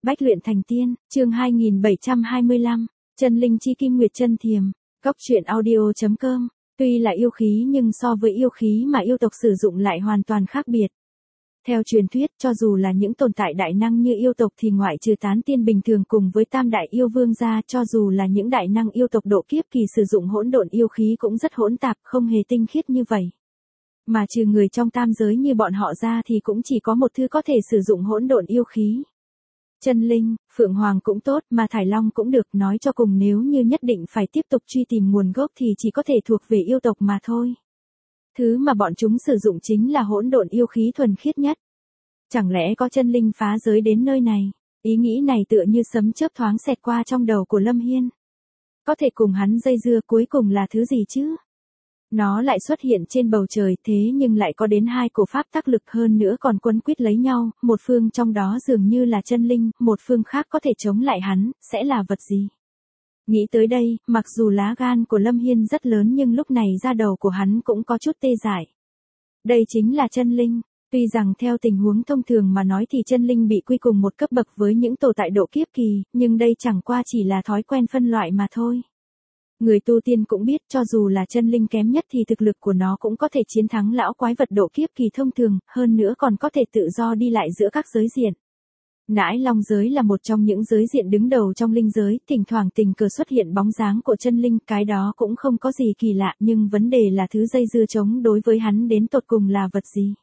Bách luyện thành tiên, chương 2725, chân linh chi kim nguyệt chân thiềm, góc truyện audio.com. Tuy là yêu khí nhưng so với yêu khí mà yêu tộc sử dụng lại hoàn toàn khác biệt. Theo truyền thuyết, cho dù là những tồn tại đại năng như yêu tộc thì ngoại trừ tán tiên bình thường cùng với tam đại yêu vương ra, cho dù là những đại năng yêu tộc độ kiếp kỳ sử dụng hỗn độn yêu khí cũng rất hỗn tạp, không hề tinh khiết như vậy. Mà trừ người trong tam giới như bọn họ ra thì cũng chỉ có một thứ có thể sử dụng hỗn độn yêu khí. Chân linh, Phượng Hoàng cũng tốt, mà Thải Long cũng được, nói cho cùng nếu như nhất định phải tiếp tục truy tìm nguồn gốc thì chỉ có thể thuộc về yêu tộc mà thôi. Thứ mà bọn chúng sử dụng chính là hỗn độn yêu khí thuần khiết nhất. Chẳng lẽ có chân linh phá giới đến nơi này? Ý nghĩ này tựa như sấm chớp thoáng xẹt qua trong đầu của Lâm Hiên. Có thể cùng hắn dây dưa cuối cùng là thứ gì chứ? Nó lại xuất hiện trên bầu trời, thế nhưng lại có đến hai cổ pháp tác lực, hơn nữa còn quấn quýt lấy nhau, một phương trong đó dường như là chân linh, một phương khác có thể chống lại hắn, sẽ là vật gì? Nghĩ tới đây, mặc dù lá gan của Lâm Hiên rất lớn nhưng lúc này da đầu của hắn cũng có chút tê dại. Đây chính là chân linh. Tuy rằng theo tình huống thông thường mà nói thì chân linh bị quy cùng một cấp bậc với những tồn tại độ kiếp kỳ, nhưng đây chẳng qua chỉ là thói quen phân loại mà thôi. Người tu tiên cũng biết cho dù là chân linh kém nhất thì thực lực của nó cũng có thể chiến thắng lão quái vật độ kiếp kỳ thông thường, hơn nữa còn có thể tự do đi lại giữa các giới diện. Nãi Long giới là một trong những giới diện đứng đầu trong linh giới, thỉnh thoảng tình cờ xuất hiện bóng dáng của chân linh, cái đó cũng không có gì kỳ lạ, nhưng vấn đề là thứ dây dưa chống đối với hắn đến tột cùng là vật gì.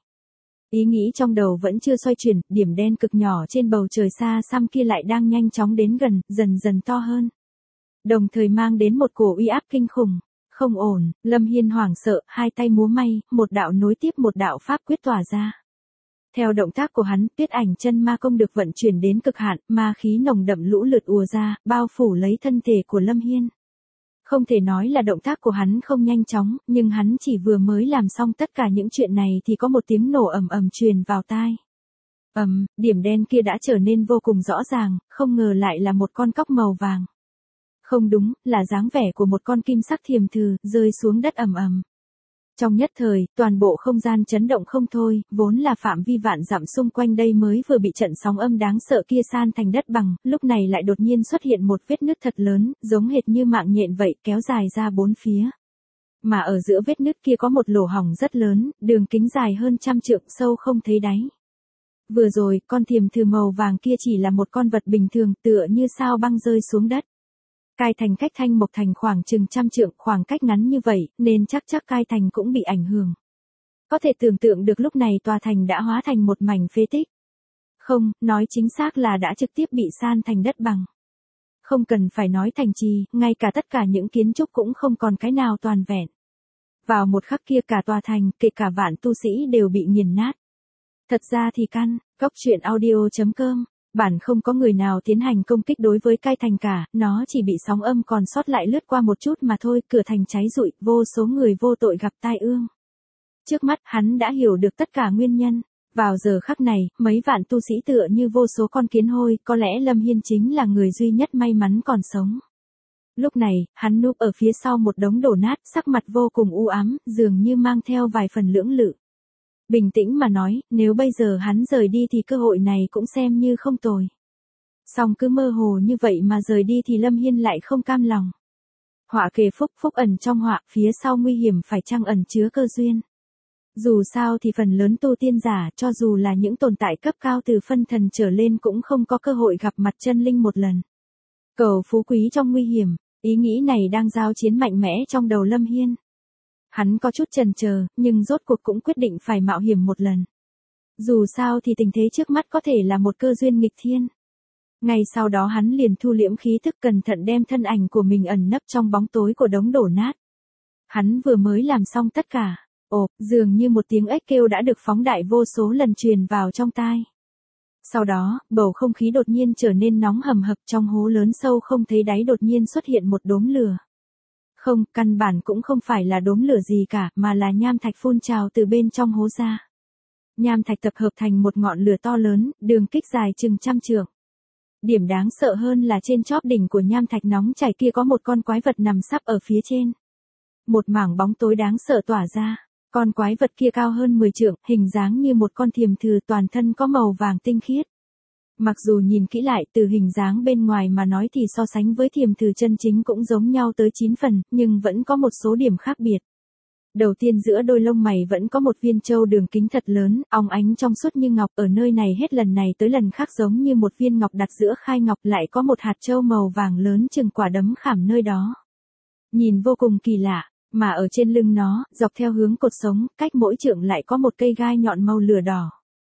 Ý nghĩ trong đầu vẫn chưa xoay chuyển, điểm đen cực nhỏ trên bầu trời xa xăm kia lại đang nhanh chóng đến gần, dần dần to hơn. Đồng thời mang đến một cổ uy áp kinh khủng. Không ổn, Lâm Hiên hoảng sợ, hai tay múa may, một đạo nối tiếp một đạo pháp quyết tỏa ra. Theo động tác của hắn, Tuyết Ảnh Chân Ma Công được vận chuyển đến cực hạn, ma khí nồng đậm lũ lượt ùa ra, bao phủ lấy thân thể của Lâm Hiên. Không thể nói là động tác của hắn không nhanh chóng, nhưng hắn chỉ vừa mới làm xong tất cả những chuyện này thì có một tiếng nổ ầm ầm truyền vào tai. Điểm đen kia đã trở nên vô cùng rõ ràng, không ngờ lại là một con cóc màu vàng. Không đúng, là dáng vẻ của một con kim sắc thiềm thừ, rơi xuống đất ầm ầm. Trong nhất thời, toàn bộ không gian chấn động không thôi, vốn là phạm vi vạn dặm xung quanh đây mới vừa bị trận sóng âm đáng sợ kia san thành đất bằng, lúc này lại đột nhiên xuất hiện một vết nứt thật lớn, giống hệt như mạng nhện vậy, kéo dài ra bốn phía. Mà ở giữa vết nứt kia có một lỗ hổng rất lớn, đường kính dài hơn 100 trượng, sâu không thấy đáy. Vừa rồi, con thiềm thừ màu vàng kia chỉ là một con vật bình thường, tựa như sao băng rơi xuống đất. Cai Thành cách Thanh Mộc Thành khoảng chừng 100 trượng, khoảng cách ngắn như vậy, nên chắc Cai Thành cũng bị ảnh hưởng. Có thể tưởng tượng được lúc này tòa thành đã hóa thành một mảnh phế tích. Không, nói chính xác là đã trực tiếp bị san thành đất bằng. Không cần phải nói thành trì, ngay cả tất cả những kiến trúc cũng không còn cái nào toàn vẹn. Vào một khắc kia cả tòa thành, kể cả vạn tu sĩ đều bị nghiền nát. Thật ra thì góc truyện audio.com. Bản không có người nào tiến hành công kích đối với Cai Thành cả, nó chỉ bị sóng âm còn sót lại lướt qua một chút mà thôi, cửa thành cháy rụi, vô số người vô tội gặp tai ương. Trước mắt, hắn đã hiểu được tất cả nguyên nhân. Vào giờ khắc này, mấy vạn tu sĩ tựa như vô số con kiến hôi, có lẽ Lâm Hiên chính là người duy nhất may mắn còn sống. Lúc này, hắn núp ở phía sau một đống đổ nát, sắc mặt vô cùng u ám, dường như mang theo vài phần lưỡng lự. Bình tĩnh mà nói, nếu bây giờ hắn rời đi thì cơ hội này cũng xem như không tồi. Song cứ mơ hồ như vậy mà rời đi thì Lâm Hiên lại không cam lòng. Họa kề phúc, phúc ẩn trong họa, phía sau nguy hiểm phải chăng ẩn chứa cơ duyên. Dù sao thì phần lớn tu tiên giả, cho dù là những tồn tại cấp cao từ phân thần trở lên cũng không có cơ hội gặp mặt chân linh một lần. Cầu phú quý trong nguy hiểm, ý nghĩ này đang giao chiến mạnh mẽ trong đầu Lâm Hiên. Hắn có chút chần chờ, nhưng rốt cuộc cũng quyết định phải mạo hiểm một lần. Dù sao thì tình thế trước mắt có thể là một cơ duyên nghịch thiên. Ngay sau đó hắn liền thu liễm khí thức, cẩn thận đem thân ảnh của mình ẩn nấp trong bóng tối của đống đổ nát. Hắn vừa mới làm xong tất cả. Dường như một tiếng ếch kêu đã được phóng đại vô số lần truyền vào trong tai. Sau đó, bầu không khí đột nhiên trở nên nóng hầm hập, trong hố lớn sâu không thấy đáy đột nhiên xuất hiện một đốm lửa. Không, căn bản cũng không phải là đốm lửa gì cả, mà là nham thạch phun trào từ bên trong hố ra. Nham thạch tập hợp thành một ngọn lửa to lớn, đường kính dài chừng 100 trượng. Điểm đáng sợ hơn là trên chóp đỉnh của nham thạch nóng chảy kia có một con quái vật nằm sấp ở phía trên. Một mảng bóng tối đáng sợ tỏa ra. Con quái vật kia cao hơn 10 trượng, hình dáng như một con thiềm thừ, toàn thân có màu vàng tinh khiết. Mặc dù nhìn kỹ lại từ hình dáng bên ngoài mà nói thì so sánh với thiềm thử chân chính cũng giống nhau tới 9 phần, nhưng vẫn có một số điểm khác biệt. Đầu tiên giữa đôi lông mày vẫn có một viên châu đường kính thật lớn, óng ánh trong suốt như ngọc, ở nơi này hết lần này tới lần khác giống như một viên ngọc đặt giữa khai ngọc, lại có một hạt châu màu vàng lớn chừng quả đấm khảm nơi đó. Nhìn vô cùng kỳ lạ, mà ở trên lưng nó, dọc theo hướng cột sống, cách mỗi trượng lại có một cây gai nhọn màu lửa đỏ.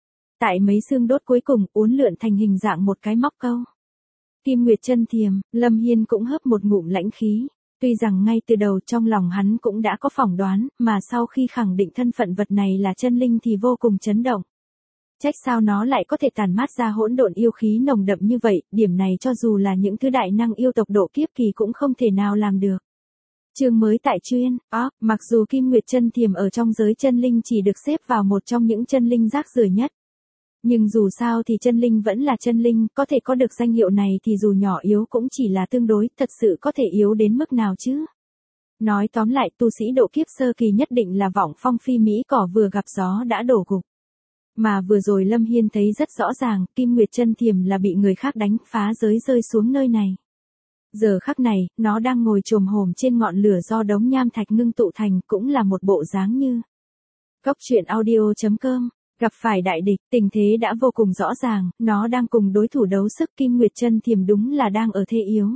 Tại mấy xương đốt cuối cùng uốn lượn thành hình dạng một cái móc câu. Kim Nguyệt chân thiềm, Lâm Hiên cũng hớp một ngụm lãnh khí. Tuy rằng ngay từ đầu trong lòng hắn cũng đã có phỏng đoán, mà sau khi khẳng định thân phận vật này là chân linh thì vô cùng chấn động. Trách sao nó lại có thể tản mát ra hỗn độn yêu khí nồng đậm như vậy, điểm này cho dù là những thứ đại năng yêu tộc độ kiếp kỳ cũng không thể nào làm được. Chương mới tại chuyên, mặc dù Kim Nguyệt chân thiềm ở trong giới chân linh chỉ được xếp vào một trong những chân linh rác rưởi nhất. Nhưng dù sao thì chân linh vẫn là chân linh, có thể có được danh hiệu này thì dù nhỏ yếu cũng chỉ là tương đối, thật sự có thể yếu đến mức nào chứ. Nói tóm lại, tu sĩ độ kiếp sơ kỳ nhất định là vọng phong phi mỹ cỏ vừa gặp gió đã đổ gục. Mà vừa rồi Lâm Hiên thấy rất rõ ràng, Kim Nguyệt chân thiềm là bị người khác đánh phá giới rơi xuống nơi này. Giờ khắc này, nó đang ngồi chồm hổm trên ngọn lửa do đống nham thạch ngưng tụ thành, cũng là một bộ dáng như. Cốc truyện audio.com. Gặp phải đại địch, tình thế đã vô cùng rõ ràng, nó đang cùng đối thủ đấu sức, Kim Nguyệt chân thiềm đúng là đang ở thế yếu.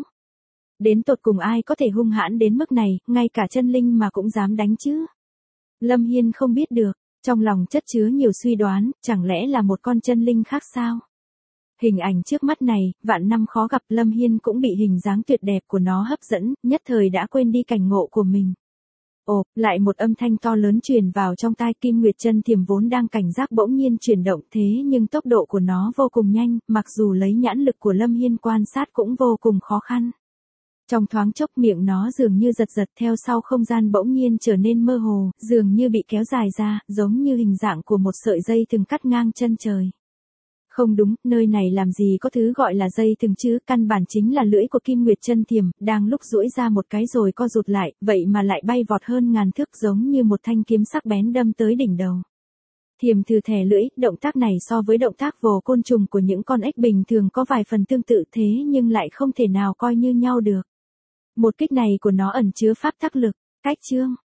Đến tột cùng ai có thể hung hãn đến mức này, ngay cả chân linh mà cũng dám đánh chứ. Lâm Hiên không biết được, trong lòng chất chứa nhiều suy đoán, chẳng lẽ là một con chân linh khác sao? Hình ảnh trước mắt này, vạn năm khó gặp, Lâm Hiên cũng bị hình dáng tuyệt đẹp của nó hấp dẫn, nhất thời đã quên đi cảnh ngộ của mình. Ồ, lại một âm thanh to lớn truyền vào trong tai. Kim Nguyệt chân thiềm vốn đang cảnh giác bỗng nhiên chuyển động, thế nhưng tốc độ của nó vô cùng nhanh, mặc dù lấy nhãn lực của Lâm Hiên quan sát cũng vô cùng khó khăn. Trong thoáng chốc miệng nó dường như giật giật, theo sau không gian bỗng nhiên trở nên mơ hồ, dường như bị kéo dài ra, giống như hình dạng của một sợi dây thừng cắt ngang chân trời. Không đúng, nơi này làm gì có thứ gọi là dây thừng chứ, căn bản chính là lưỡi của Kim Nguyệt chân thiềm, đang lúc duỗi ra một cái rồi co rụt lại, vậy mà lại bay vọt hơn ngàn thước, giống như một thanh kiếm sắc bén đâm tới đỉnh đầu. Thiềm thử thè lưỡi, động tác này so với động tác vồ côn trùng của những con ếch bình thường có vài phần tương tự, thế nhưng lại không thể nào coi như nhau được. Một kích này của nó ẩn chứa pháp tắc lực. Cách chương,